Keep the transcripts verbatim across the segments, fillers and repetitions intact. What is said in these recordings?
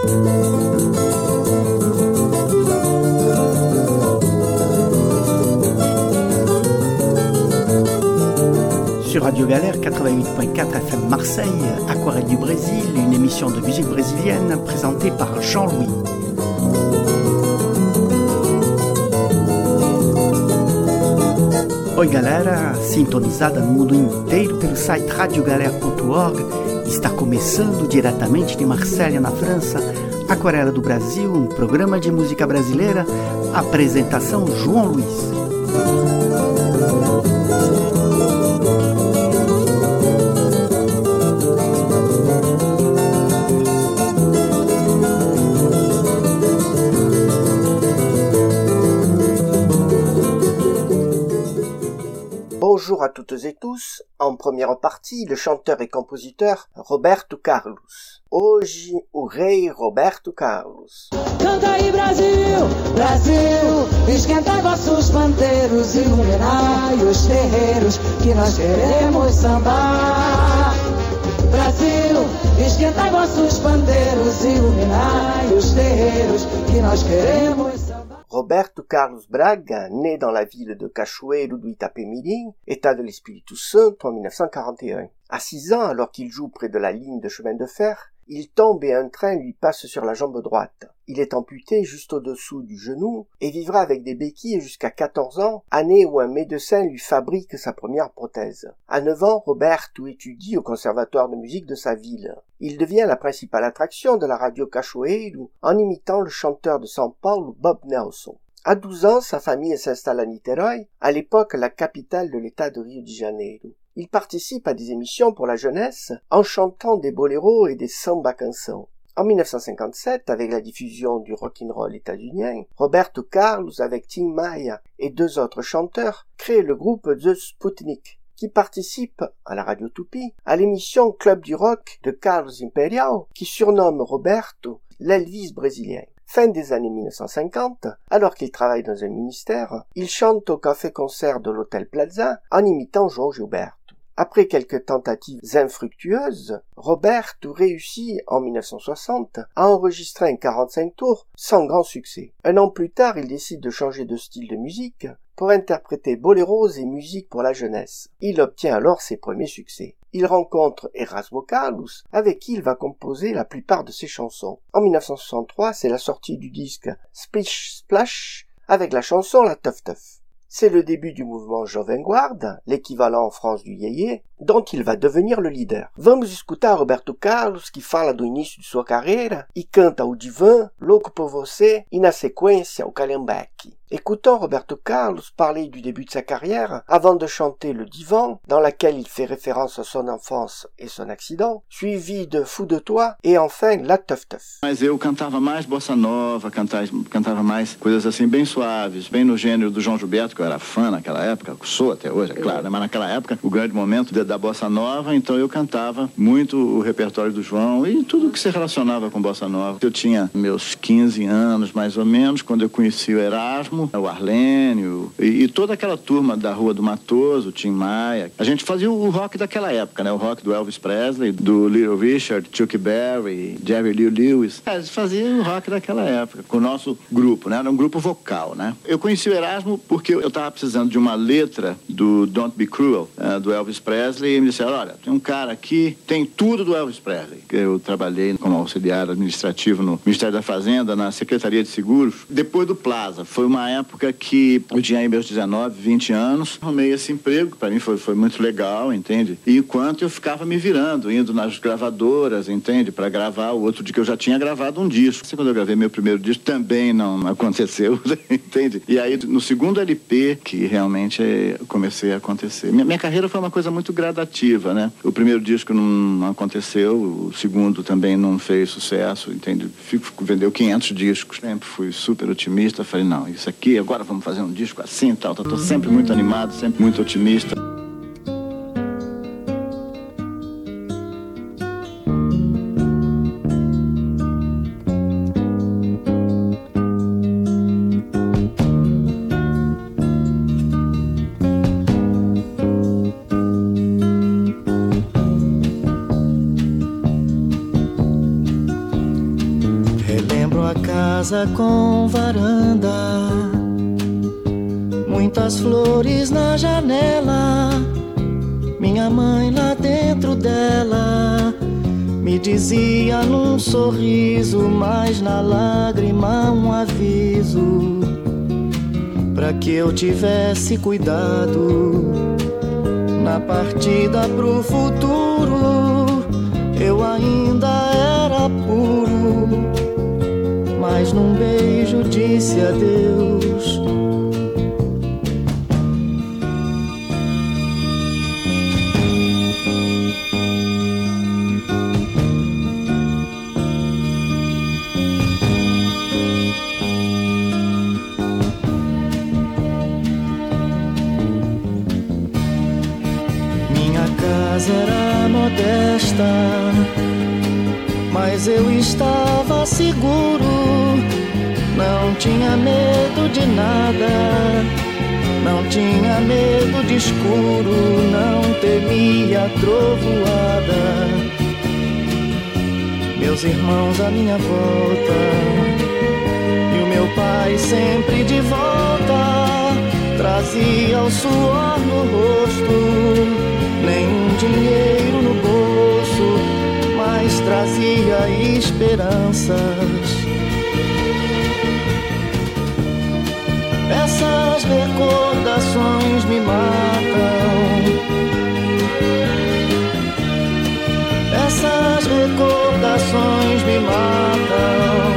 Sur Radio Galère quatre-vingt-huit point quatre F M Marseille, Aquarelle du Brésil, une émission de musique brésilienne présentée par Jean-Louis. Oi galera, sintonizada no mundo inteiro pelo site radio galera ponto org, está começando diretamente de Marselha, na França, Aquarela do Brasil, um programa de música brasileira, apresentação João Luiz. Bonjour à toutes et tous. En première partie, le chanteur et compositeur Roberto Carlos. Hoje, o rei Roberto Carlos. Canta aí Brasil, Brasil, esquenta vossos pandeiros, iluminai os terreiros, que nós queremos sambar. Brasil, esquenta vossos pandeiros, iluminai os terreiros, que nós queremos sambar. Roberto Carlos Braga, né dans la ville de Cachoeiro do Itapemirim, État de l'Espírito Santo en mille neuf cent quarante et un. À six ans, alors qu'il joue près de la ligne de chemin de fer, il tombe et un train lui passe sur la jambe droite. Il est amputé juste au-dessous du genou et vivra avec des béquilles jusqu'à quatorze ans, année où un médecin lui fabrique sa première prothèse. À neuf ans, Roberto étudie au conservatoire de musique de sa ville. Il devient la principale attraction de la radio Cachoeiro en imitant le chanteur de São Paulo Bob Nelson. À douze ans, sa famille s'installe à Niterói, à l'époque la capitale de l'état de Rio de Janeiro. Il participe à des émissions pour la jeunesse en chantant des boléros et des samba cançons. En mille neuf cent cinquante-sept, avec la diffusion du rock'n'roll états-unien, Roberto Carlos, avec Tim Maia et deux autres chanteurs, crée le groupe The Sputnik, qui participe, à la radio Tupi, à l'émission Club du Rock de Carlos Imperial, qui surnomme Roberto l'Elvis brésilien. Fin des années mille neuf cent cinquante, alors qu'il travaille dans un ministère, il chante au café-concert de l'Hôtel Plaza en imitant João Gilberto. Après quelques tentatives infructueuses, Roberto réussit en mille neuf cent soixante à enregistrer un quarante-cinq tours sans grand succès. Un an plus tard, il décide de changer de style de musique pour interpréter boléros et musique pour la jeunesse. Il obtient alors ses premiers succès. Il rencontre Erasmo Carlos, avec qui il va composer la plupart de ses chansons. En mille neuf cent soixante-trois, c'est la sortie du disque Splish Splash avec la chanson La Teuf Teuf. C'est le début du mouvement Jovem Guarda, l'équivalent en France du yéyé, dont il va devenir le leader. Vamos escutar Roberto Carlos, que fala do início de sua carreira e canta o Divã, Louco por Você e na sequência o Calhambeque. Écoutons Roberto Carlos parler du début de sa carrière avant de chanter le Divan, dans laquelle il fait référence à son enfance et son accident, suivi de Fou de Toi et enfin La Teuf Teuf. Mas eu cantava mais bossa nova, cantava, cantava mais coisas assim bem suaves, bem no gênero do João Gilberto, que eu era fã naquela época, sou até hoje, é claro, né? Mas naquela época o grande momento da, da bossa nova, então eu cantava muito o repertório do João e tudo que se relacionava com bossa nova. Eu tinha meus quinze anos mais ou menos, quando eu conheci o Erasmo, o Arlênio e, e toda aquela turma da Rua do Matoso, o Tim Maia. A gente fazia o rock daquela época, né? O rock do Elvis Presley, do Little Richard, Chuck Berry, Jerry Lee Lewis. A gente fazia o rock daquela época, com o nosso grupo, né? Era um grupo vocal, né? Eu conheci o Erasmo porque eu estava precisando de uma letra do Don't Be Cruel, uh, do Elvis Presley, e me disseram, olha, tem um cara aqui, tem tudo do Elvis Presley. Eu trabalhei como auxiliar administrativo no Ministério da Fazenda, na Secretaria de Seguros, depois do Plaza. Foi uma época que eu tinha aí meus dezenove, vinte anos, arrumei esse emprego, para mim foi, foi muito legal, entende? E enquanto eu ficava me virando, indo nas gravadoras, entende? Para gravar o outro dia que eu já tinha gravado um disco. Quando eu gravei meu primeiro disco, também não aconteceu, entende? E aí, no segundo L P, que realmente comecei a acontecer. Minha, minha carreira foi uma coisa muito gradativa, né? O primeiro disco não aconteceu, o segundo também não fez sucesso, entende? Fico, vendeu quinhentos discos, sempre fui super otimista, falei, não, isso aqui, agora vamos fazer um disco assim e tal, tô sempre muito animado, sempre muito otimista. casa com varanda, muitas flores na janela. Minha mãe lá dentro dela me dizia num sorriso, mas na lágrima um aviso, pra que eu tivesse cuidado na partida pro futuro. Eu ainda era puro, mas num beijo disse adeus. Era modesta, mas eu estava seguro. Não tinha medo de nada, não tinha medo de escuro, não temia trovoada. Meus irmãos à minha volta e o meu pai sempre de volta, trazia o suor no rosto, nenhum dinheiro no bolso, mas trazia esperanças. Essas recordações me matam, essas recordações me matam,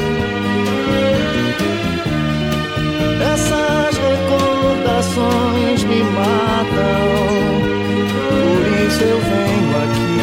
essas recordações me matam. Por isso eu venho aqui.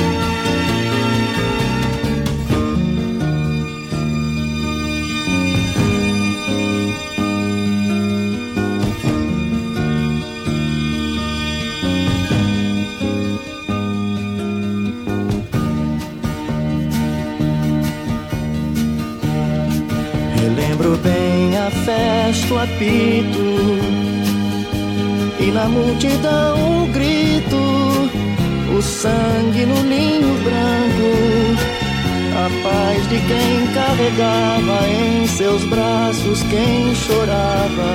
Relembro bem a festa, o apito, e na multidão um grito, o sangue no linho branco, a paz de quem carregava em seus braços quem chorava,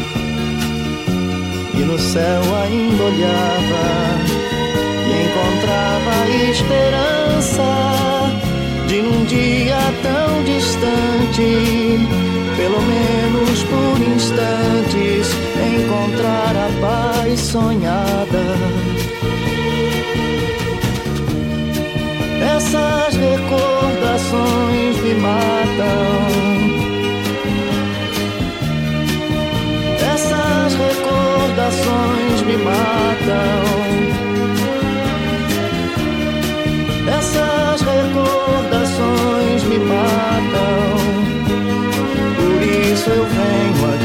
e no céu ainda olhava e encontrava esperança de num dia tão distante, pelo menos por instantes, encontrar a paz sonhada. Essas recordações me matam, essas recordações me matam, essas recordações me matam. Por isso eu venho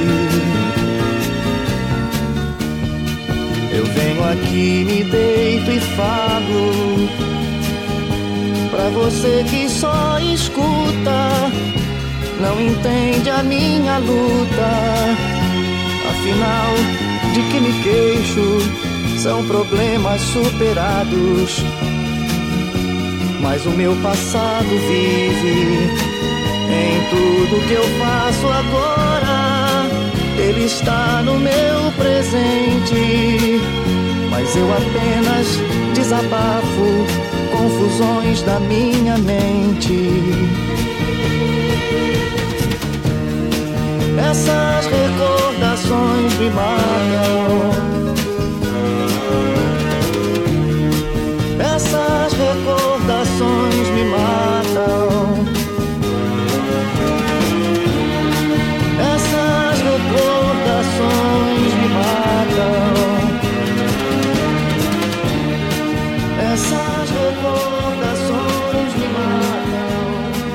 aqui, eu venho aqui, me deito e falo pra você que só escuta, não entende a minha luta. Afinal, de que me queixo, são problemas superados, mas o meu passado vive em tudo que eu faço agora. Ele está no meu presente, mas eu apenas desabafo confusões da minha mente. Essas recordações me matam, essas recordações me matam, essas recordações me matam, essas recordações me matam,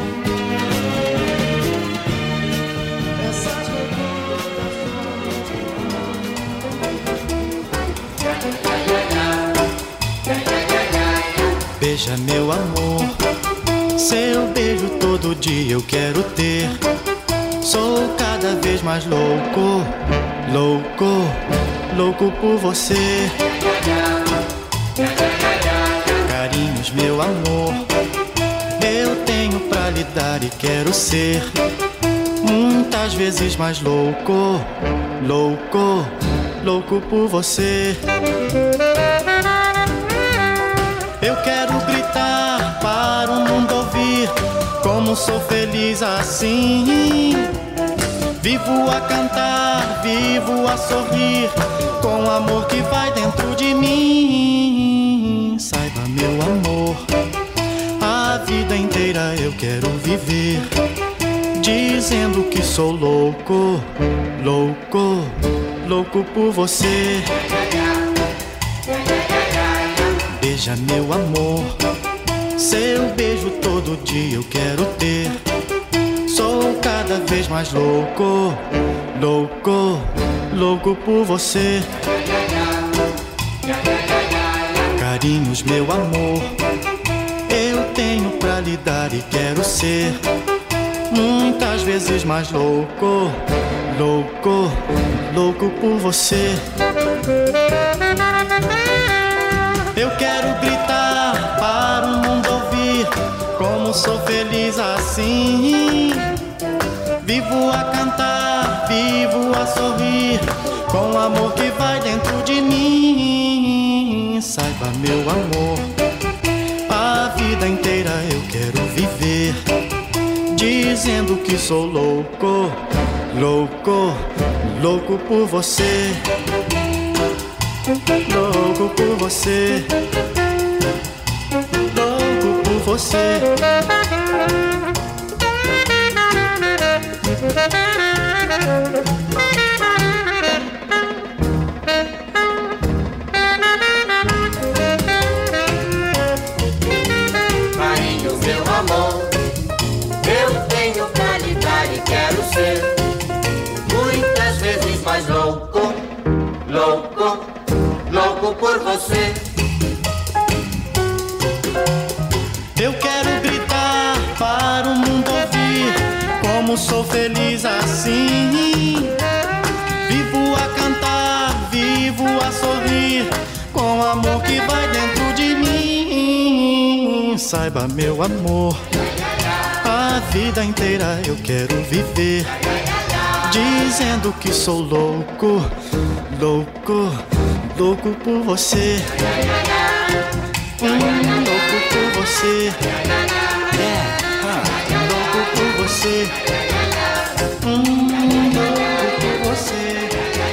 essas recordações me matam. Beija meu amor, seu beijo todo dia eu quero ter. Sou cada vez mais louco, louco, louco por você. Carinhos, meu amor, eu tenho pra pra lhe dar e quero ser muitas vezes mais louco, louco, louco por você. Eu quero gritar para o mundo ouvir como sou feliz assim. Vivo a cantar, vivo a sorrir com o amor que vai dentro de mim. Saiba, meu amor, a vida inteira eu quero viver dizendo que sou louco, louco, louco por você. Beija, meu amor, seu beijo todo dia eu quero ter. Sou cada vez mais louco, louco, louco por você. Carinhos, meu amor, eu tenho pra lhe dar e quero ser muitas vezes mais louco, louco, louco por você. Eu quero gritar para o mundo ouvir como sou feliz assim. Vivo a cantar, vivo a sorrir com o amor que vai dentro de mim. Saiba, meu amor, a vida inteira eu quero viver dizendo que sou louco, louco, louco por você. Louco por você, louco por você. Carinho, meu amor, eu tenho pra lhe dar e quero ser muitas vezes mais louco, louco, louco por você. Eu quero gritar para o mundo ouvir como sou feliz assim. Vivo a cantar, vivo a sorrir com o amor que vai dentro de mim. Saiba, meu amor, a vida inteira eu quero viver dizendo que sou louco, louco, louco por você. Hum, louco por você. Yeah. Louco por você. Hum, louco por você.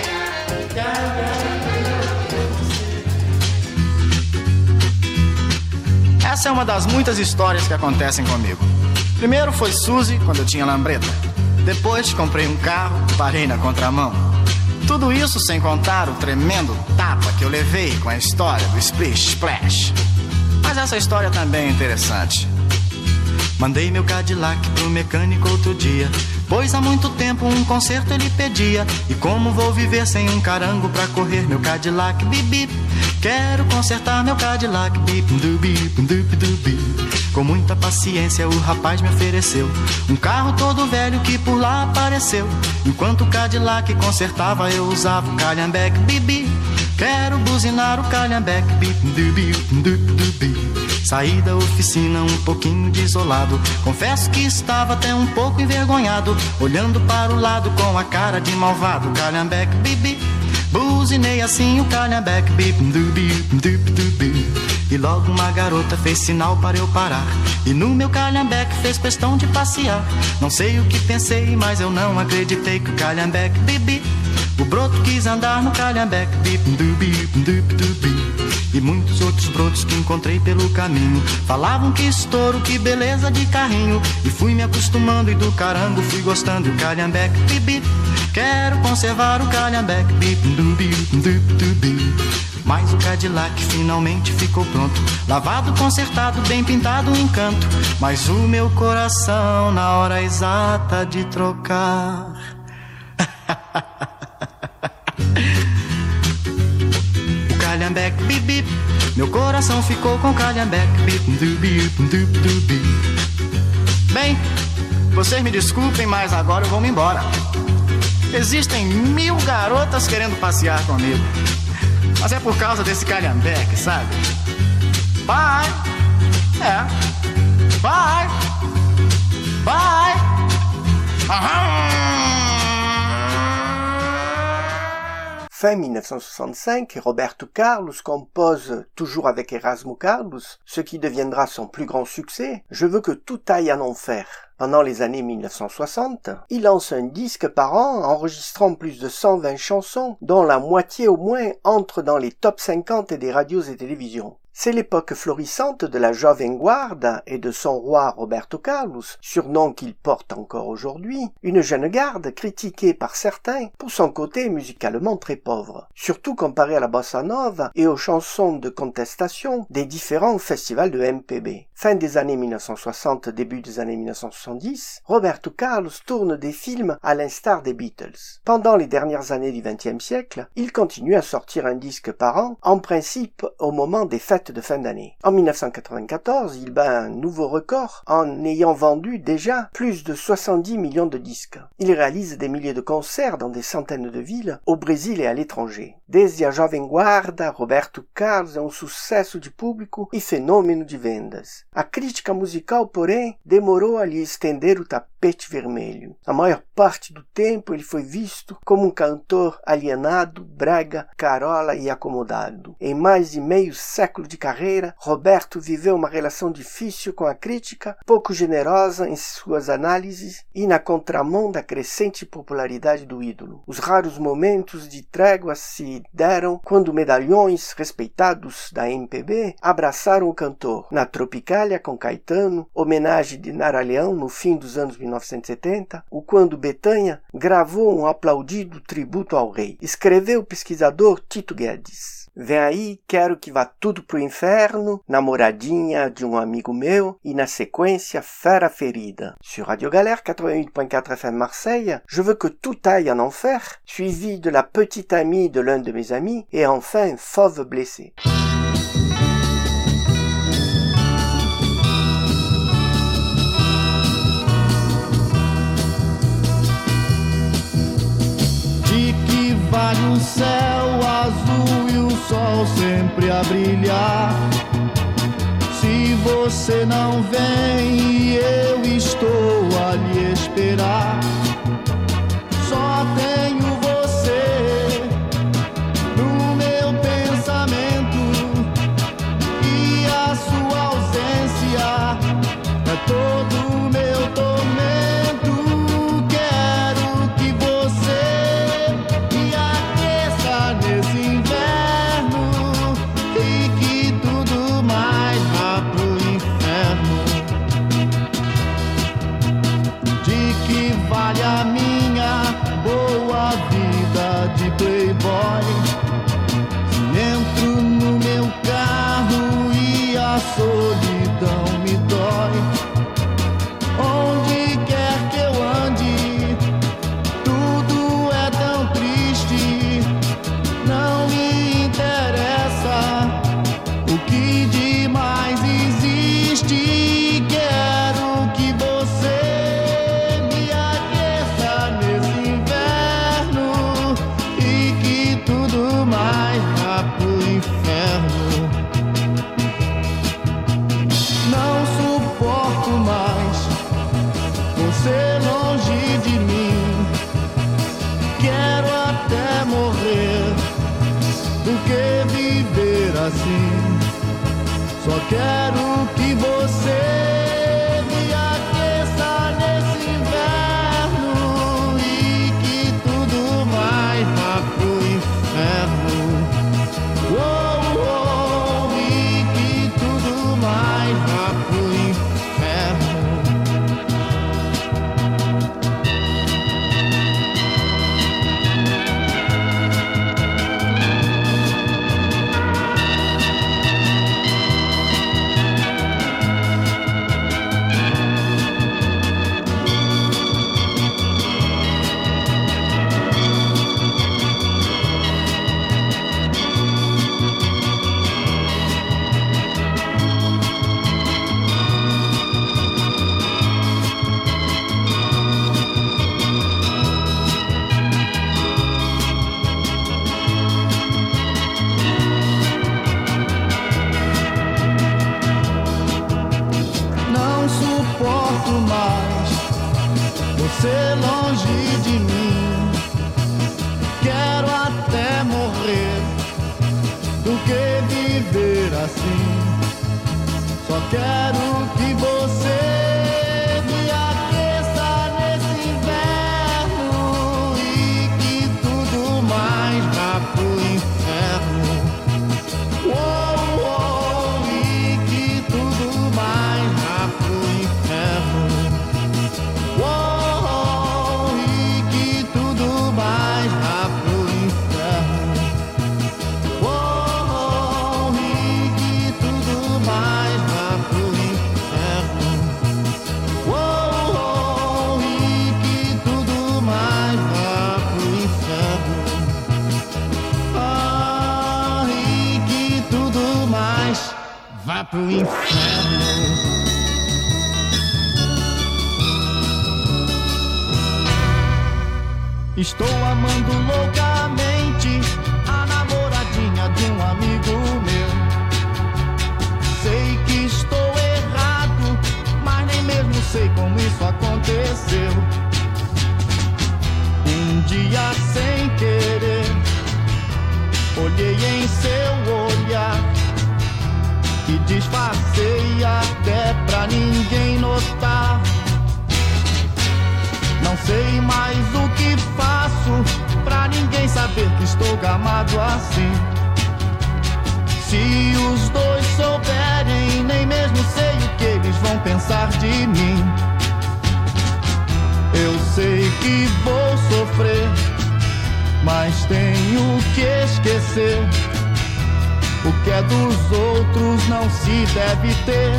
Essa é uma das muitas histórias que acontecem comigo. Primeiro foi Suzy, quando eu tinha lambreta. Depois comprei um carro, parei na contramão. Tudo isso sem contar o tremendo tapa que eu levei com a história do Splish Splash. Mas essa história também é interessante. Mandei meu Cadillac pro mecânico outro dia, pois há muito tempo um conserto ele pedia. E como vou viver sem um carango pra correr meu Cadillac, bip bip. Quero consertar meu Cadillac, bip dubi, dubi dubi. Com muita paciência o rapaz me ofereceu um carro todo velho que por lá apareceu. Enquanto o Cadillac consertava eu usava o calhambeque, bibi. Quero buzinar o calhambeque, bip dubi, dubi dubi. Saí da oficina um pouquinho desolado, confesso que estava até um pouco envergonhado, olhando para o lado com a cara de malvado, calhambeque, bibi. Buzinei assim o calhambeque, bip dubi, dubi dubi. E logo uma garota fez sinal para eu parar, e no meu calhambeque fez questão de passear. Não sei o que pensei, mas eu não acreditei que o calhambeque, bibi. O broto quis andar no calhambeque, bip dubi, dubi dubi. E muitos outros brotos que encontrei pelo caminho falavam que estouro, que beleza de carrinho. E fui me acostumando e do carango fui gostando. E o calhambeque, bibi. Quero conservar o calhambeque, bip dubi, dubi dubi. Mas o Cadillac finalmente ficou pronto, lavado, consertado, bem pintado, um encanto. Mas o meu coração na hora exata de trocar o calhambeque, bip bip. Meu coração ficou com o calhambeque, bip dubi, dubi dubi. Bem, vocês me desculpem, mas agora eu vou me embora. Existem mil garotas querendo passear comigo, mas é por causa desse calhambeque, sabe? Bye! É. Bye! Fin mille neuf cent soixante-cinq, Roberto Carlos compose, toujours avec Erasmo Carlos, ce qui deviendra son plus grand succès, « Je veux que tout aille en enfer ». Pendant les années mille neuf cent soixante, il lance un disque par an, enregistrant plus de cent vingt chansons, dont la moitié au moins entre dans les top cinquante des radios et télévisions. C'est l'époque florissante de la Jovem Guarda et de son roi Roberto Carlos, surnom qu'il porte encore aujourd'hui, une jeune garde critiquée par certains pour son côté musicalement très pauvre, surtout comparé à la bossa nova et aux chansons de contestation des différents festivals de M P B. Fin des années mille neuf cent soixante, début des années mille neuf cent soixante-dix, Roberto Carlos tourne des films à l'instar des Beatles. Pendant les dernières années du vingtième siècle, il continue à sortir un disque par an, en principe au moment des fêtes de fin d'année. En mille neuf cent quatre-vingt-quatorze, il bat un nouveau record en ayant vendu déjà plus de soixante-dix millions de disques. Il réalise des milliers de concerts dans des centaines de villes, au Brésil et à l'étranger. Desde a Jovem Guarda, Roberto Carlos é um sucesso de público e fenômeno de vendas. A crítica musical, porém, demorou a lhe estender o tapete vermelho. A maior parte do tempo ele foi visto como um cantor alienado, brega, carola e acomodado. Em mais de meio século de carreira, Roberto viveu uma relação difícil com a crítica, pouco generosa em suas análises e na contramão da crescente popularidade do ídolo. Os raros momentos de trégua se deram quando medalhões respeitados da M P B abraçaram o cantor. Na Tropicália com Caetano, homenagem de Nara Leão no fim dos anos mil novecentos e setenta, ou quando Bethânia gravou um aplaudido tributo ao rei. Escreveu o pesquisador Tito Guedes. Vem aí, quero que vá tudo pro inferno, namoradinha de um amigo meu, e na sequência, Fera Ferida. Sur Radio Galère quatre-vingt-huit point quatre F M Marseille, Je veux que tout aille en enfer, suivi de La petite amie de l'un de mes amis, et enfin Fauve blessé. De que vale um céu azul e o sol sempre a brilhar, se você não vem e eu estou a lhe esperar? Só tenho você no meu pensamento e a sua ausência é todo o meu tormento. Quero que você me aqueça nesse inverno e que tudo mais vá pro inferno. De que vale a minha boa vida de playboy se entro no meu carro e a solidão me dói? Onde quer que eu ande, tudo é tão triste. Não me interessa o que de mais existe. Quero que você me aqueça nesse inverno e que tudo mais vá pro inferno. Não suporto mais você longe de mim. Quero até morrer do que viver assim. Só quero que você me aqueça nesse inverno e que tudo mais vá pro inferno. Oh, oh, e que tudo mais vá pro inferno. você longe de mim. Quero até morrer do que viver assim. Só quero que você me aqueça nesse inverno e que tudo mais vá pro inferno. Oh, oh, e que tudo mais vá pro inferno. Oh, oh, e que tudo mais vá pro inferno. Oh, oh, e que tudo mais vá pro inferno. Oh, oh, e que tudo mais vá pro inferno. Ah, e que tudo mais vá pro inferno. Estou amando loucamente a namoradinha de um amigo meu. Sei que estou errado, mas nem mesmo sei como isso aconteceu. Um dia sem querer, olhei em seu olhar e disfarcei até pra ninguém notar. Não sei mais o que faço pra ninguém saber que estou gamado assim. Se os dois souberem, nem mesmo sei o que eles vão pensar de mim. Eu sei que vou sofrer, mas tenho que esquecer. O que é dos outros não se deve ter.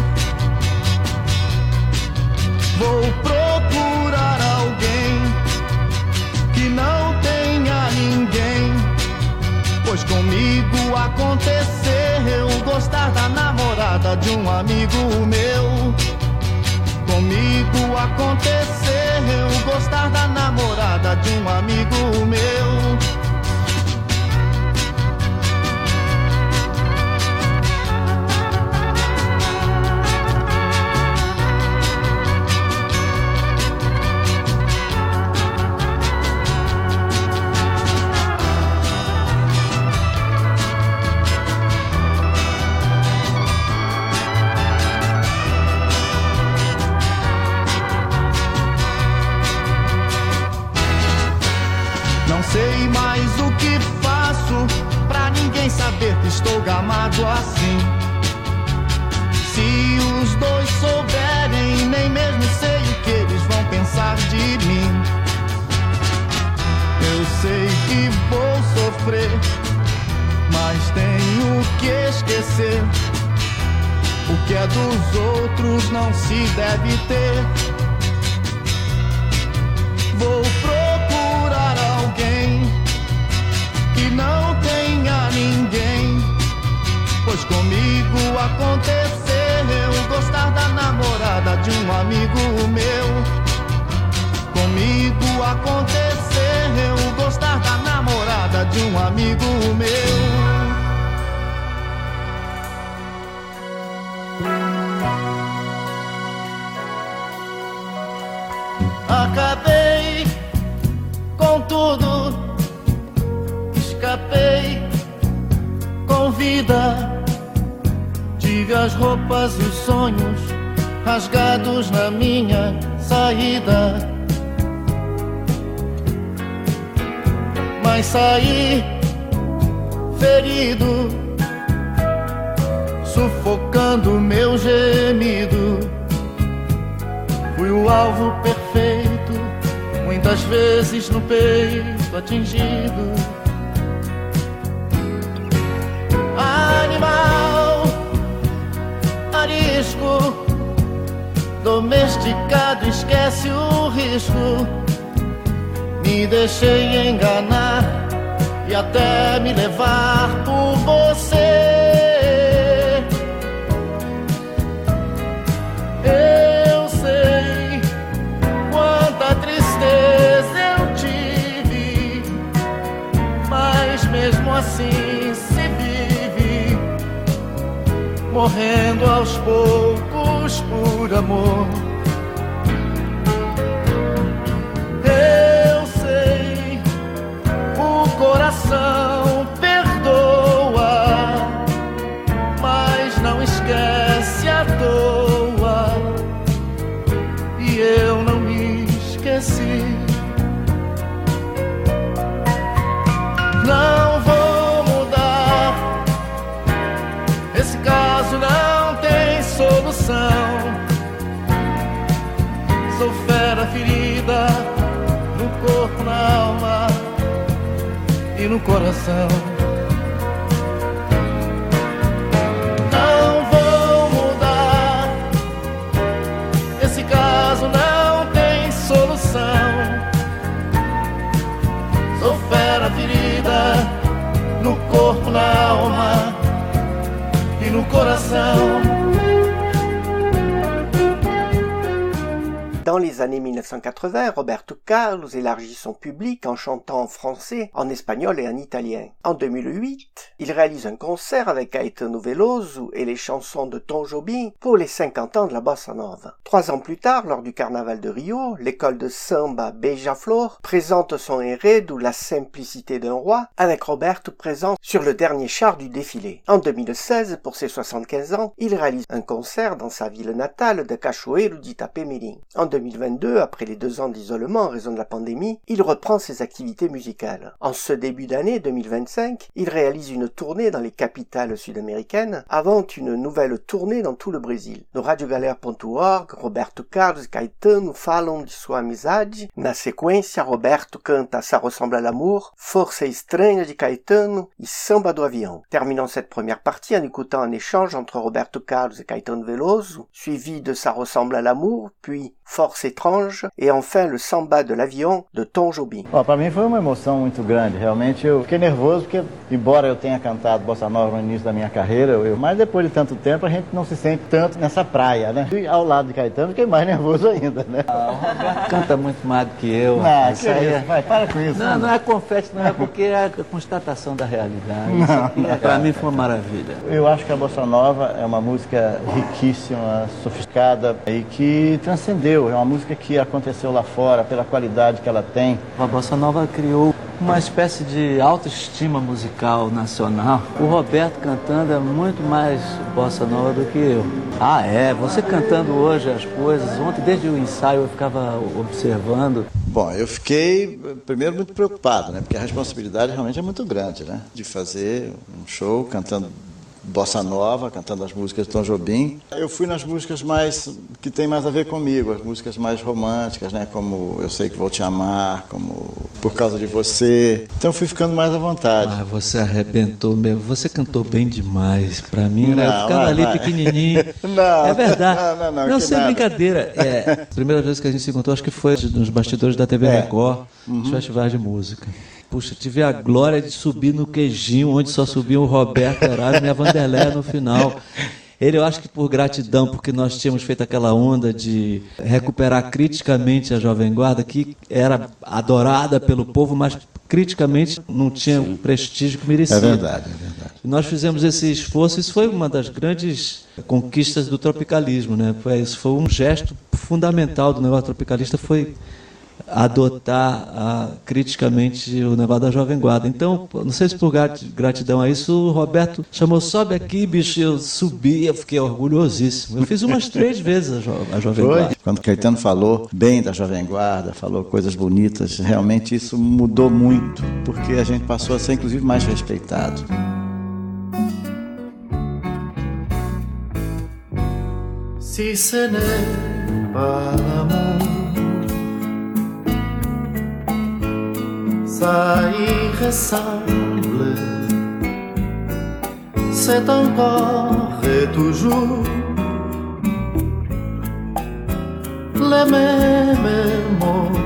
Vou procurar alguém que não tenha ninguém, pois comigo aconteceu gostar da namorada de um amigo meu. Comigo aconteceu gostar da namorada de um amigo meu. Sei mais o que faço pra ninguém saber que estou gamado assim. Se os dois souberem, nem mesmo sei o que eles vão pensar de mim. Eu sei que vou sofrer, mas tenho que esquecer. O que é dos outros não se deve ter. Vou procurar alguém que não tenha ninguém, pois comigo aconteceu gostar da namorada de um amigo meu. Comigo aconteceu gostar da namorada de um amigo meu. Acabei com tudo, escapei com vida. Tive as roupas e os sonhos rasgados na minha saída, mas saí ferido, sufocando meu gemido. Fui o alvo perfeito, muitas vezes no peito atingido. Animal, arisco, domesticado, esquece o risco. Me deixei enganar e até me levar por você. Eu sei quanta tristeza eu tive, mas mesmo assim se vive, morrendo aos poucos por amor. esqueci. Não vou mudar, esse caso não tem solução. Sou fera ferida no corpo, na alma e no coração. Não vou mudar, esse caso não tem solução. Sou fera ferida no corpo, na alma e no coração. Dans les années mille neuf cent quatre-vingts, Roberto Carlos élargit son public en chantant en français, en espagnol et en italien. En deux mille huit, il réalise un concert avec Caetano Veloso et les chansons de Tom Jobim pour les cinquante ans de la bossa nova. Trois ans plus tard, lors du carnaval de Rio, l'école de samba Beija-Flor présente son Enredo, la simplicité d'un roi, avec Roberto présent sur le dernier char du défilé. En deux mille seize, pour ses soixante-quinze ans, il réalise un concert dans sa ville natale de Cachoeiro d'Itapemirim. En deux mille vingt-deux, après les deux ans d'isolement en raison de la pandémie, il reprend ses activités musicales. En ce début d'année deux mille vingt-cinq, il réalise une tournée dans les capitales sud-américaines avant une nouvelle tournée dans tout le Brésil. No radio galera ponto org, Roberto Carlos e Caetano falam de sua amizade. Na sequência, Roberto canta Ça ressemble à l'amour, Força estranha de Caetano e Samba do Avião. Terminons cette première partie en écoutant un échange entre Roberto Carlos et Caetano Veloso, suivi de Ça ressemble à l'amour, puis Força Estranha e enfin le Samba de l'Avião de Tom Jobim. Ó, para mim foi uma emoção muito grande, realmente eu fiquei nervoso porque, embora eu tenha cantado bossa nova no início da minha carreira, eu, mas depois de tanto tempo a gente não se sente tanto nessa praia, né? E ao lado de Caetano fiquei mais nervoso ainda, né? Ah, o Roberto canta muito mais do que eu. Não, isso que aí isso, é... vai, para com isso. Não, não, não é confete, não é porque é a constatação da realidade. Não, isso aqui, não, pra mim foi uma maravilha. Eu acho que a bossa nova é uma música riquíssima, sofisticada e que transcendeu, é uma música que aconteceu lá fora, pela qualidade que ela tem. A bossa nova criou uma espécie de autoestima musical nacional. O Roberto cantando é muito mais bossa nova do que eu. Ah, é? Você cantando hoje as coisas. Ontem, desde o ensaio, eu ficava observando. Bom, eu fiquei, primeiro, muito preocupado, né? Porque a responsabilidade realmente é muito grande, né? De fazer um show cantando bossa nova, cantando as músicas de Tom Jobim. Eu fui nas músicas mais que tem mais a ver comigo, as músicas mais românticas, né? Como Eu Sei Que Vou Te Amar, como Por Causa de Você. Então fui ficando mais à vontade. Ah, você arrebentou mesmo. Você cantou bem demais. Pra mim, né? Não, Eu ficava vai, ali vai. pequenininho. Não, é verdade. Não, não, não. Não, que sem nada. brincadeira. É, a primeira vez que a gente se encontrou, acho que foi nos bastidores da T V É. Record, Uhum. nos festivais de música. Puxa, tive a glória de subir no queijinho, onde só subiam o Roberto Erasmo e a Vanderléia no final. Ele, eu acho que por gratidão, porque nós tínhamos feito aquela onda de recuperar criticamente a Jovem Guarda, que era adorada pelo povo, mas criticamente não tinha o prestígio que merecia. É verdade, é verdade. Nós fizemos esse esforço, isso foi uma das grandes conquistas do tropicalismo, né? Foi, isso foi um gesto fundamental do negócio tropicalista, foi adotar ah, criticamente o negócio da Jovem Guarda. Então, não sei se por gratidão a isso, o Roberto chamou, sobe aqui, bicho, eu subi, eu fiquei orgulhosíssimo. Eu fiz umas três vezes a, jo a Jovem Foi? Guarda. Quando Caetano falou bem da Jovem Guarda, falou coisas bonitas, realmente isso mudou muito, porque a gente passou a ser, inclusive, mais respeitado. Si ce n'est pas l'amour, ça y ressemble. C'est encore et toujours les mêmes mots.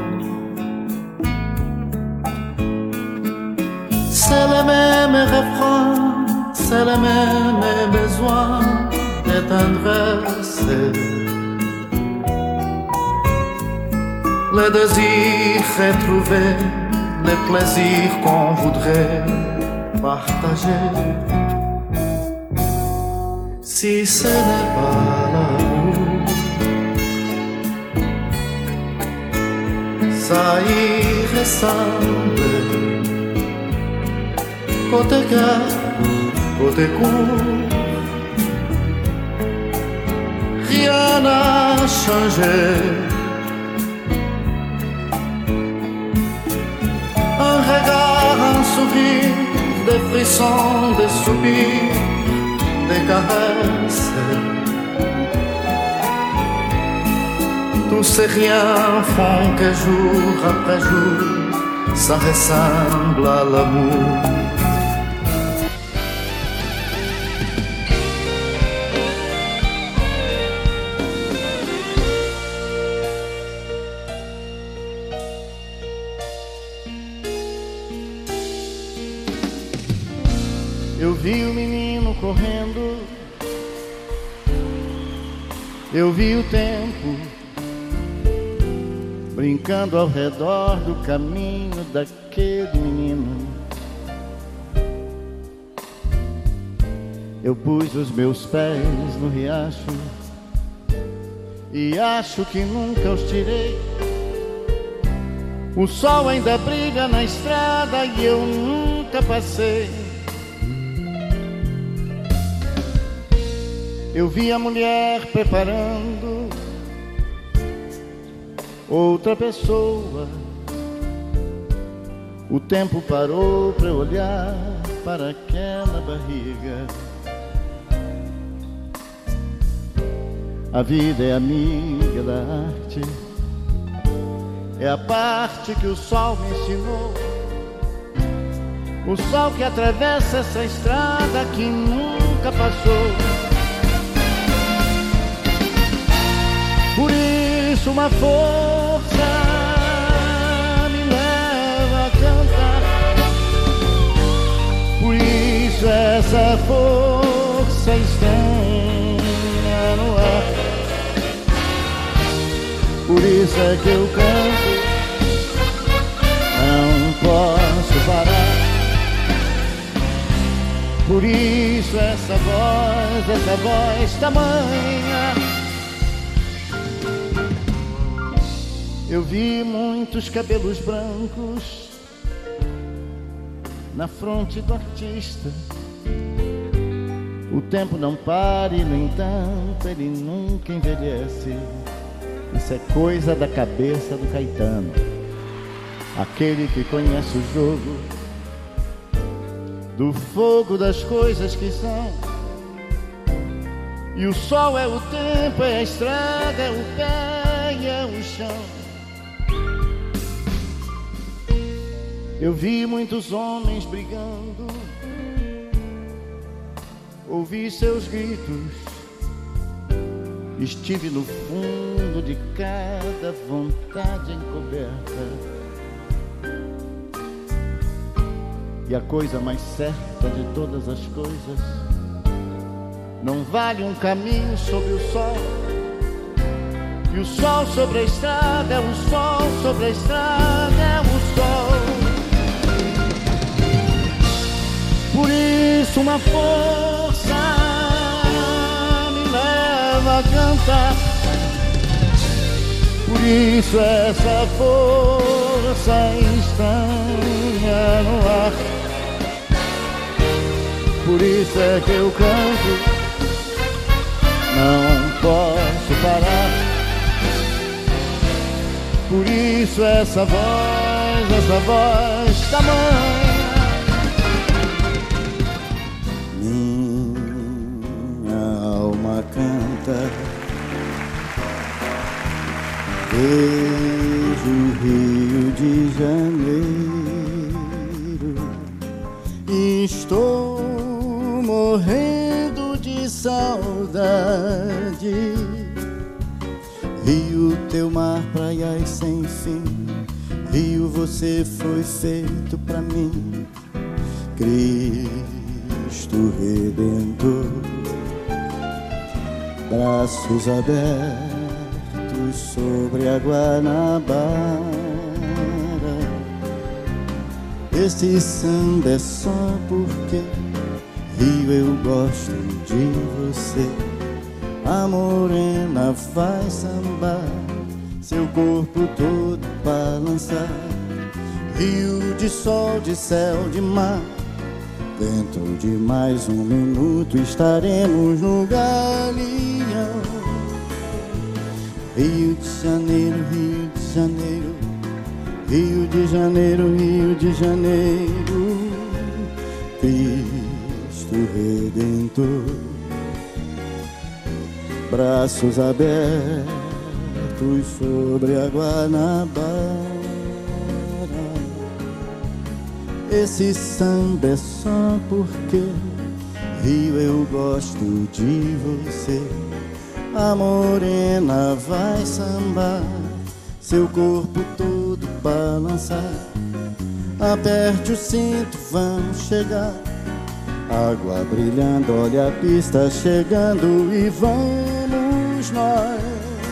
C'est le même refrain, c'est le même besoin de tendresse. Le désir retrouvé, le plaisir qu'on voudrait partager. Si ce n'est pas l'amour, ça y ressemble. Côté cœur, côté court, rien n'a changé. frisson de subir des caresses. Tous ces riens font que jour après jour ça ressemble à l'amour. Eu vi o menino correndo, eu vi o tempo brincando ao redor do caminho daquele menino. Eu pus os meus pés no riacho e acho que nunca os tirei. O sol ainda brilha na estrada e eu nunca passei. Eu vi a mulher preparando outra pessoa. O tempo parou para olhar para aquela barriga. A vida é amiga da arte, é a parte que o sol me ensinou. O sol que atravessa essa estrada que nunca passou. Por isso uma força me leva a cantar. Por isso essa força estranha no ar. Por isso é que eu canto, não posso parar. Por isso essa voz, essa voz tamanha. Eu vi muitos cabelos brancos na fronte do artista. O tempo não para e, no entanto, ele nunca envelhece. Isso é coisa da cabeça do Caetano, aquele que conhece o jogo do fogo das coisas que são. E o sol é o tempo, é a estrada, é o pé e é o chão. Eu vi muitos homens brigando, ouvi seus gritos, estive no fundo de cada vontade encoberta. E a coisa mais certa de todas as coisas, não vale um caminho sobre o sol. E o sol sobre a estrada é o sol, sobre a estrada é o sol. Por isso uma força me leva a cantar. Por isso essa força estranha no ar. Por isso é que eu canto, não posso parar. Por isso essa voz, essa voz tamanha. Canta, vejo o Rio de Janeiro e estou morrendo de saudade. Rio, teu mar, praias sem fim. Rio, você foi feito pra mim. Cristo Redentor, braços abertos sobre a Guanabara. Esse samba é só porque Rio, eu gosto de você. A morena vai sambar, seu corpo todo balançar. Rio de sol, de céu, de mar. Dentro de mais um minuto estaremos no Galeão. Rio de Janeiro, Rio de Janeiro, Rio de Janeiro, Rio de Janeiro. Cristo Redentor, braços abertos sobre a Guanabara. Esse samba é só porque Rio, eu gosto de você. A morena vai sambar, seu corpo todo balançar. Aperte o cinto, vamos chegar. Água brilhando, olha a pista chegando e vamos nós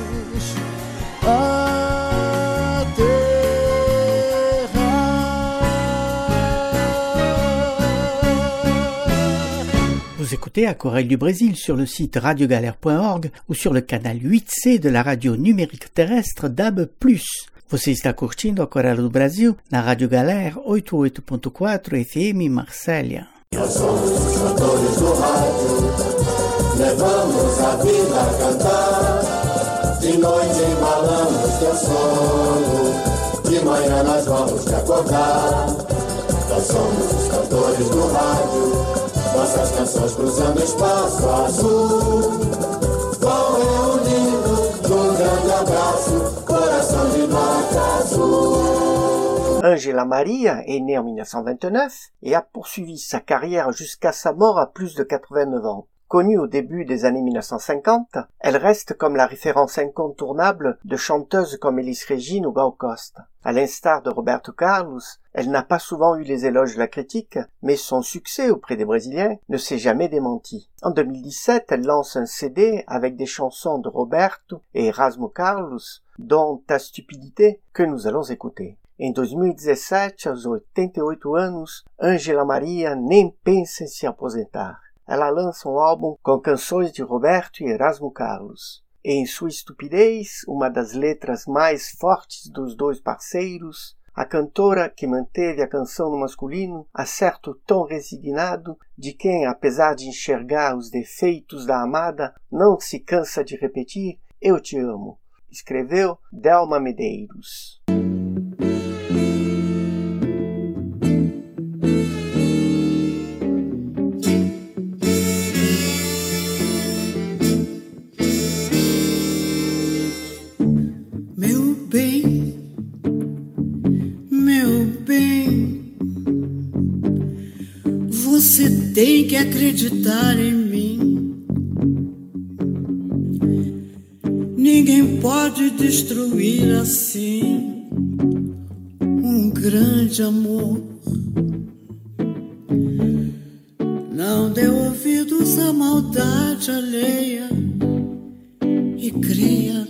Vous écoutez Aquarelle du Brésil sur le site radiogalère point org ou sur le canal huit C de la radio numérique terrestre D A B plus. Você está curtindo Aquarelle do Brasil na Rádio Galera oitenta e oito ponto quatro F M Marsella. Nós somos os cantores do rádio, levamos a vida a cantar. De noite embalamos teu sono, de manhã nós vamos te acordar. Nós somos os cantores do rádio, nossas canções cruzando o espaço azul. Vão reunindo num grande abraço, coração de nota azul. Angela Maria est née en mille neuf cent vingt-neuf et a poursuivi sa carrière jusqu'à sa mort à plus de quatre-vingt-neuf ans. Connue au début des années mille neuf cent cinquante, elle reste comme la référence incontournable de chanteuses comme Elis Regina ou Gal Costa. À l'instar de Roberto Carlos, elle n'a pas souvent eu les éloges de la critique, mais son succès auprès des Brésiliens ne s'est jamais démenti. En deux mille dix-sept, elle lance un C D avec des chansons de Roberto et Erasmo Carlos, dont A Stupidité, que nous allons écouter. Em dois mil e dezessete, aos oitenta e oito anos, Angela Maria nem pensa em se aposentar. Ela lança um álbum com canções de Roberto e Erasmo Carlos. E em sua estupidez, uma das letras mais fortes dos dois parceiros, a cantora, que manteve a canção no masculino, acerta o tom resignado de quem, apesar de enxergar os defeitos da amada, não se cansa de repetir "Eu te amo", escreveu Delma Medeiros. Tem que acreditar em mim. Ninguém pode destruir assim um grande amor. Não dê ouvidos à maldade alheia e creia.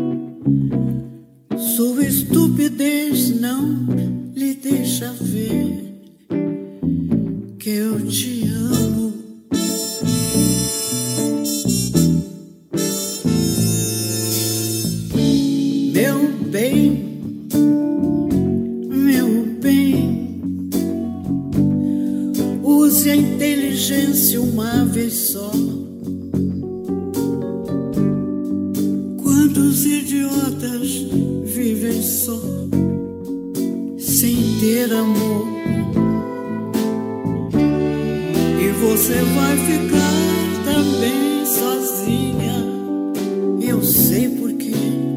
Sua estupidez não lhe deixa ver que eu te amo. Meu bem, meu bem, use a inteligência uma vez só. Quantos idiotas vivem só, sem ter amor? Você vai ficar também sozinha, eu sei porquê.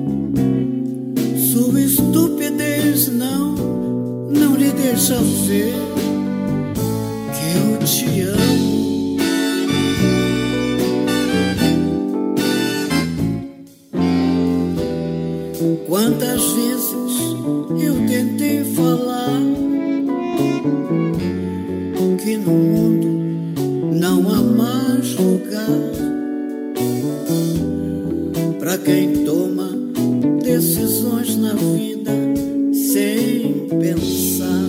Sua estupidez não, não lhe deixa ver que eu te amo. Quantas vezes eu tentei falar que no mundo não há mais lugar para quem toma decisões na vida sem pensar.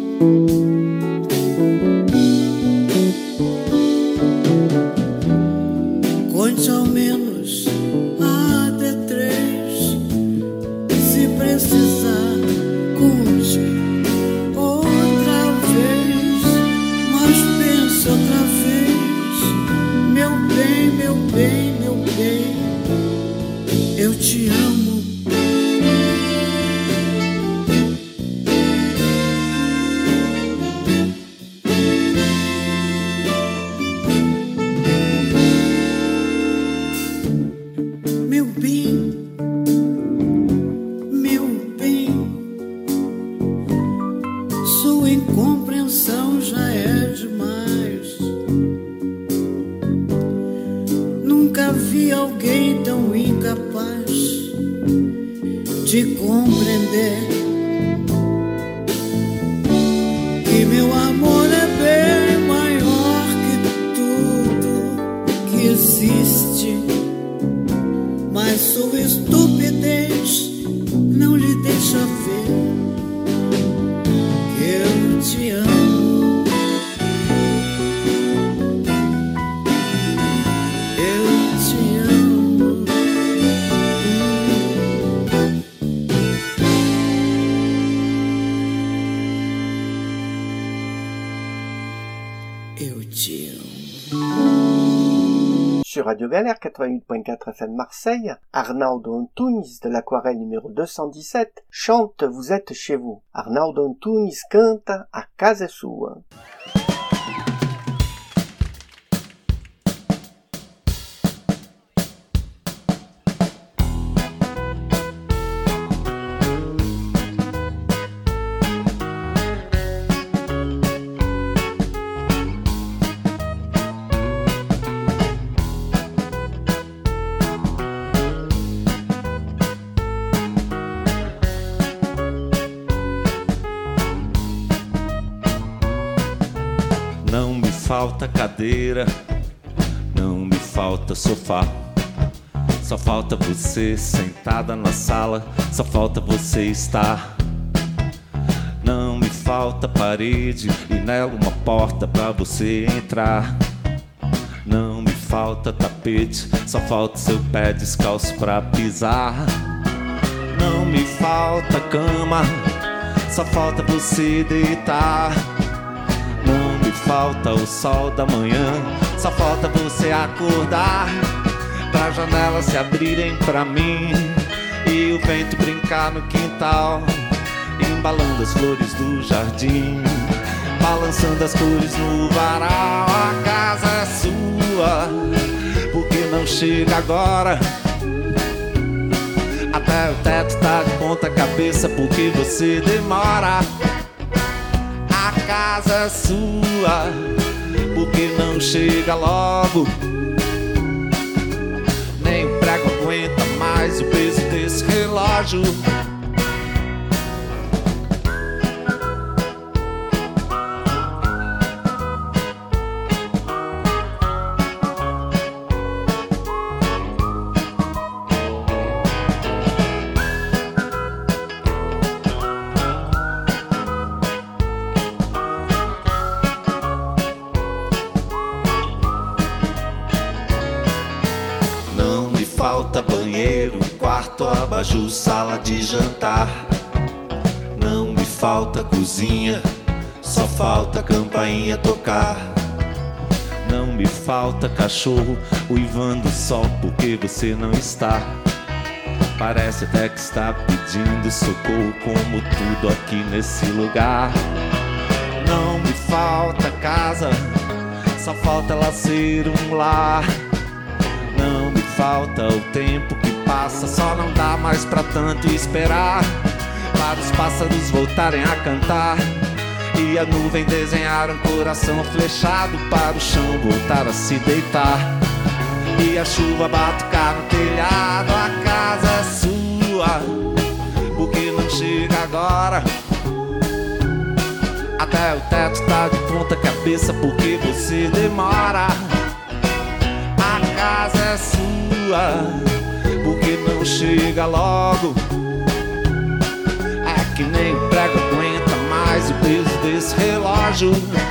Conte ao menos até três, se precisar, conte outra vez, mas pense outra vez. Meu bem, meu bem, eu eu te amo. Sur Radio Galère quatre-vingt-huit point quatre F M Marseille, Arnaldo Antunes de l'Aquarelle numéro deux cent dix-sept chante Vous êtes chez vous. Arnaldo Antunes canta A casa é sua. Falta cadeira, não me falta sofá. Só falta você sentada na sala, só falta você estar. Não me falta parede e nela uma porta pra você entrar. Não me falta tapete, só falta seu pé descalço pra pisar. Não me falta cama, só falta você deitar. Não me falta o sol da manhã, só falta você acordar, pra janelas se abrirem pra mim e o vento brincar no quintal, embalando as flores do jardim, balançando as cores no varal. A casa é sua, porque não chega agora. Até o teto tá de ponta cabeça, porque você demora. A casa é sua, porque não chega logo. Nem o prego aguenta mais o peso desse relógio. Abajur, sala de jantar. Não me falta cozinha, só falta campainha tocar. Não me falta cachorro uivando só porque você não está. Parece até que está pedindo socorro, como tudo aqui nesse lugar. Não me falta casa, só falta ela ser um lar. Não me falta o tempo que passa, só não dá mais pra tanto esperar, para os pássaros voltarem a cantar e a nuvem desenhar um coração flechado, para o chão voltar a se deitar e a chuva batucar no telhado. A casa é sua, porque não chega agora. Até o teto tá de ponta cabeça, porque você demora. A casa é sua, porque não chega logo. É que nem o prego aguenta mais o peso desse relógio.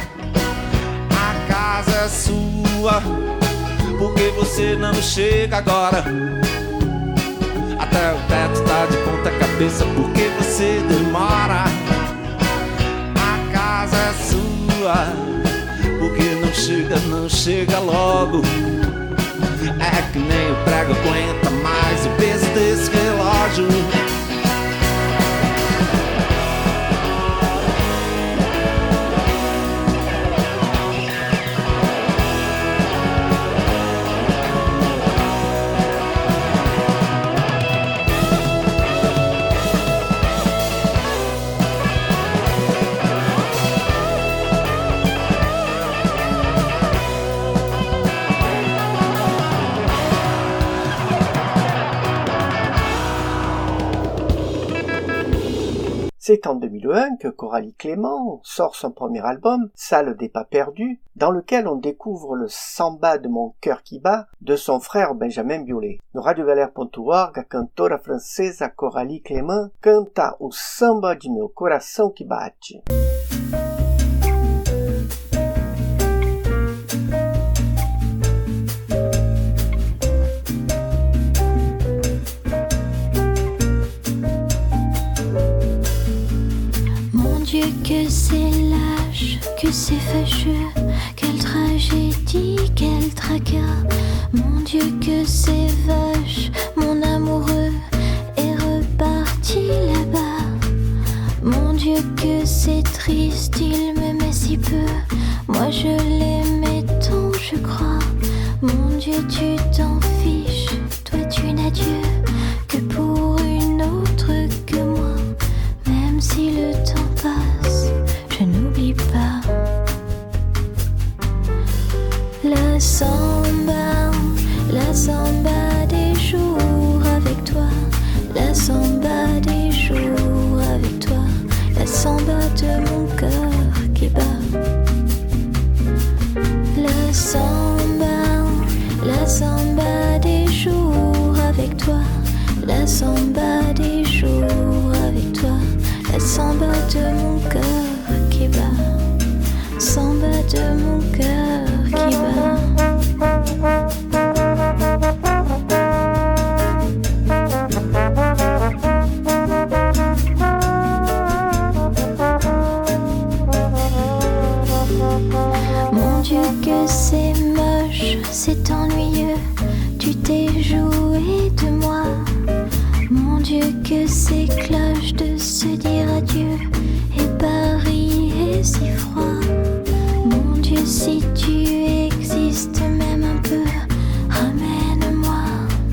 A casa é sua, porque você não chega agora. Até o teto tá de ponta cabeça, porque você demora. A casa é sua, porque não chega, não chega logo. É que nem o prego aguenta mais o peso desse relógio. C'est en deux mille un que Coralie Clément sort son premier album, Salle des pas perdus, dans lequel on découvre le samba de mon cœur qui bat de son frère Benjamin Biolay. No radio galère ponto org, a cantora francesa Coralie Clément canta o samba de meu coração que bate. Que c'est l'âge vache, que c'est fâcheux, quelle tragédie, quel tracas. Mon Dieu que c'est vache, mon amoureux est reparti là-bas. Mon Dieu que c'est triste, il m'aimait si peu, moi je l'aimais tant je crois. Mon Dieu tu t'en fiches, toi tu n'as Dieu que pour une autre que moi. Même si le temps passe, je n'oublie pas. La samba, la samba des jours avec toi. La samba des jours avec toi. La samba de mon cœur qui bat. La samba, la samba des jours avec toi. La samba des jours avec toi. La samba de mon cœur qui bat. Samba de mon cœur qui bat. Mon Dieu que c'est moche, c'est ennuyeux, tu t'es joué de moi. Mon Dieu que c'est cloche de se dire adieu, et Paris est si froid. Mon Dieu si tu existes même un peu, ramène-moi.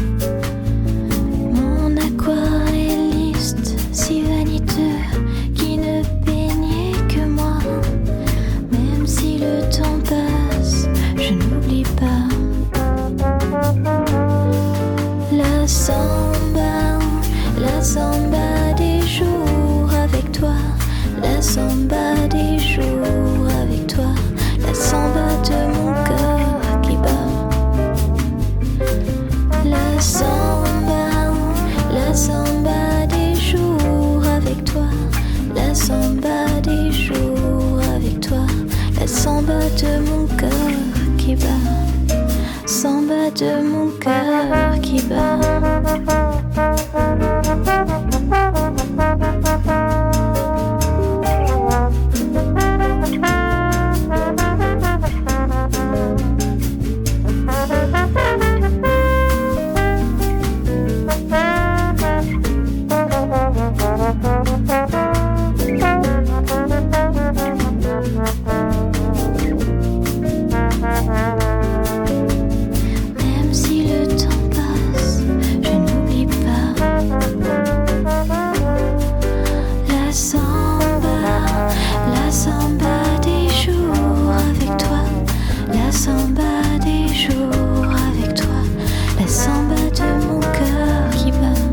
Mon aquarelliste si vaniteux, qui ne peignait que moi. Même si le temps passe, je n'oublie pas. La samba, la samba des jours avec toi. La samba des jours avec toi. La samba de mon cœur qui bat. La samba, la samba des jours avec toi. La samba des jours avec toi. La samba de mon cœur qui bat. Samba de mon cœur qui bat. Même si le temps passe, je n'oublie pas. La samba, la samba des jours avec toi. La samba des jours avec toi. La samba de mon cœur qui bat.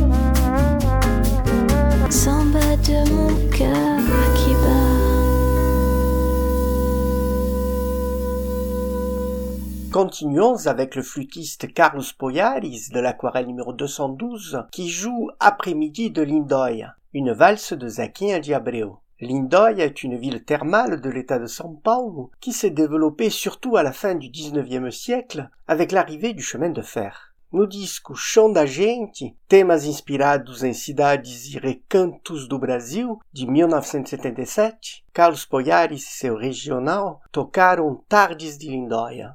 Samba de mon cœur qui bat. Continuons avec le flûtiste Carlos Poyaris de l'aquarelle numéro deux cent douze qui joue Après-midi de Lindóia, une valse de Zequinha de Abreu. Lindóia est une ville thermale de l'état de São Paulo qui s'est développée surtout à la fin du dix-neuvième siècle avec l'arrivée du chemin de fer. No disco Chão da Gente, temas inspirados em cidades e recantos do Brasil, de mil novecentos e setenta e sete, Carlos Poyaris e seu regional tocaram Tardes de Lindóia.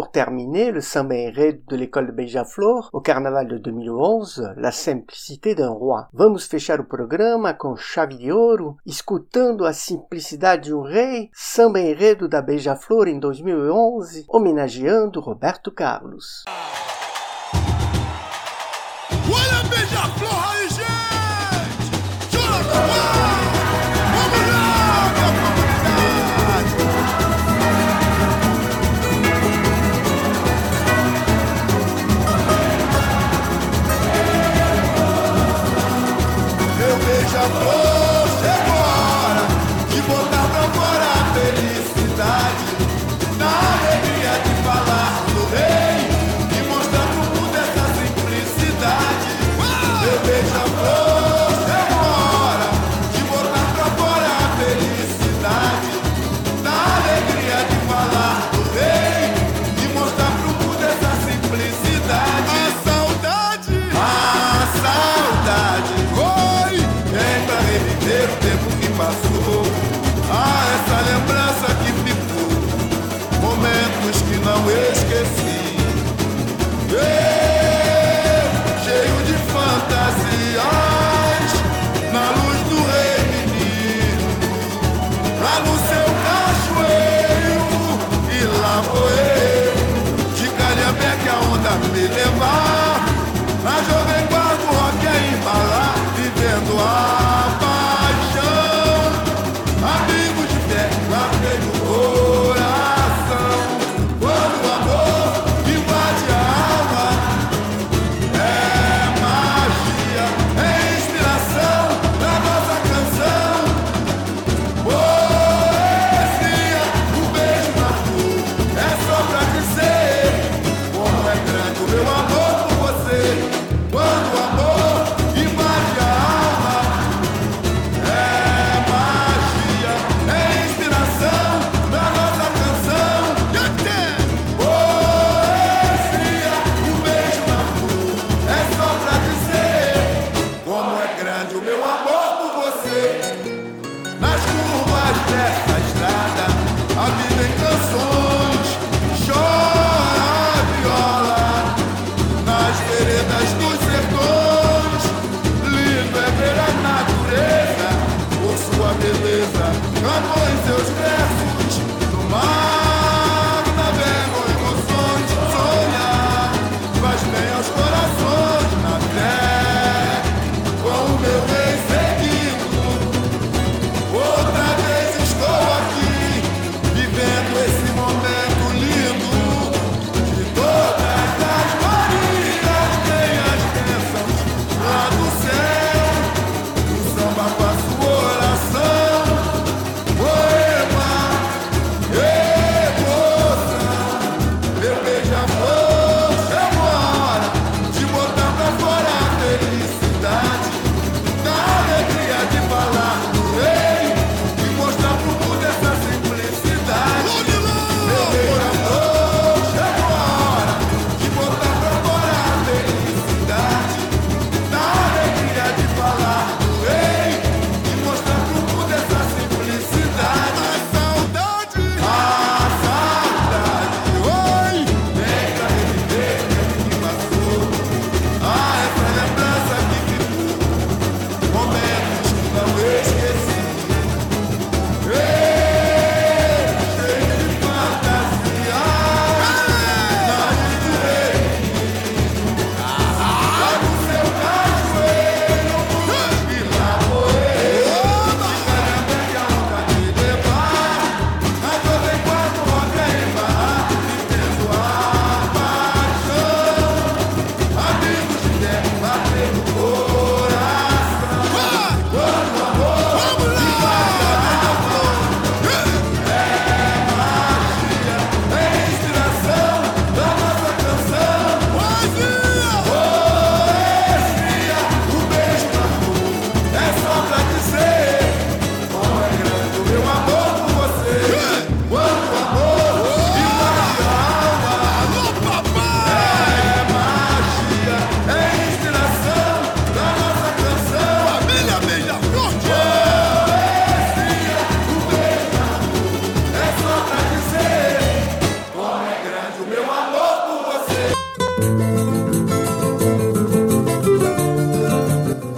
pour terminer, le samba enredo de l'école de Beija-Flor au carnaval de deux mille onze, La Simplicité d'un Roi. Vamos fechar o programa com chave de ouro, escutando a simplicidade de um rei, samba enredo da Beija-Flor em dois mil e onze, homenageando Roberto Carlos. Olha a Beija-Flor aí, gente! Jura que vai! Vamos lá, minha comunidade! Meu Beija-Flor chegou a hora de botar pra fora a felicidade, na alegria de falar do rei e mostrar pro mundo essa simplicidade. Meu Beija-Flor chegou a hora de botar pra fora a felicidade, na alegria de falar do rei e mostrar pro mundo essa simplicidade. A saudade, a saudade, oi, vem pra reviver o tempo que passou. Ah, essa lembrança que ficou, momentos que não esqueci. Eu, cheio de fantasias, na luz do rei menino, lá no seu cachoeiro, e lá vou eu, de Calhambeque a onda me levar, a jovem guarda o rock a embalar, vivendo a paixão, amigos de fé, guardei no coração, quando o amor invade a alma, é magia, é inspiração da nossa canção, poesia, um beijo na flor, é só pra dizer como é grande o meu amor por você. Quando o amor invade a alma, é magia, é inspiração da nossa canção. Poesia, um beijo na flor, é só pra dizer como é grande o meu amor por você. Nas curvas dessa estrada, a vida em canções, chora a viola. Nas veredas dos sertões, lindo é ver a natureza, por sua beleza, Camões seus versos, no mar navegam emoções, sonhar faz bem aos corações, na fé, com o meu rei seguido, outra vez estou aqui, vivendo esse momento lindo, de todas as Marias, tem as bênçãos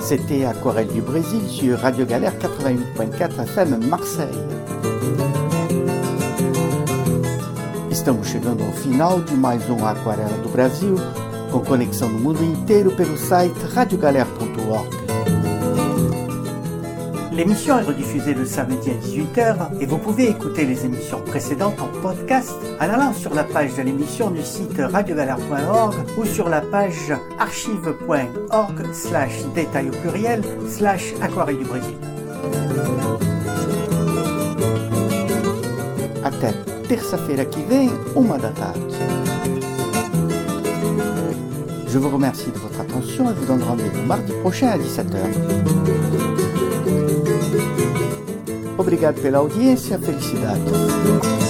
C'était Aquarelle du Brésil sur Radio Galère quatre-vingt-huit virgule quatre F M Marseille. Estamos chegando ao final de mais um Aquarela do Brasil, com conexão no mundo inteiro pelo site radio galère ponto org. L'émission est rediffusée le samedi à dix-huit heures et vous pouvez écouter les émissions précédentes en podcast en allant sur la page de l'émission du site radio galère point org ou sur la page archive point org slash détail au pluriel slash Aquarelle du Brésil. Até terça-feira que vem, uma da tarde. Je vous remercie de votre attention et vous donne rendez-vous mardi prochain à dix-sept heures. Obrigado pela audiência, felicidade.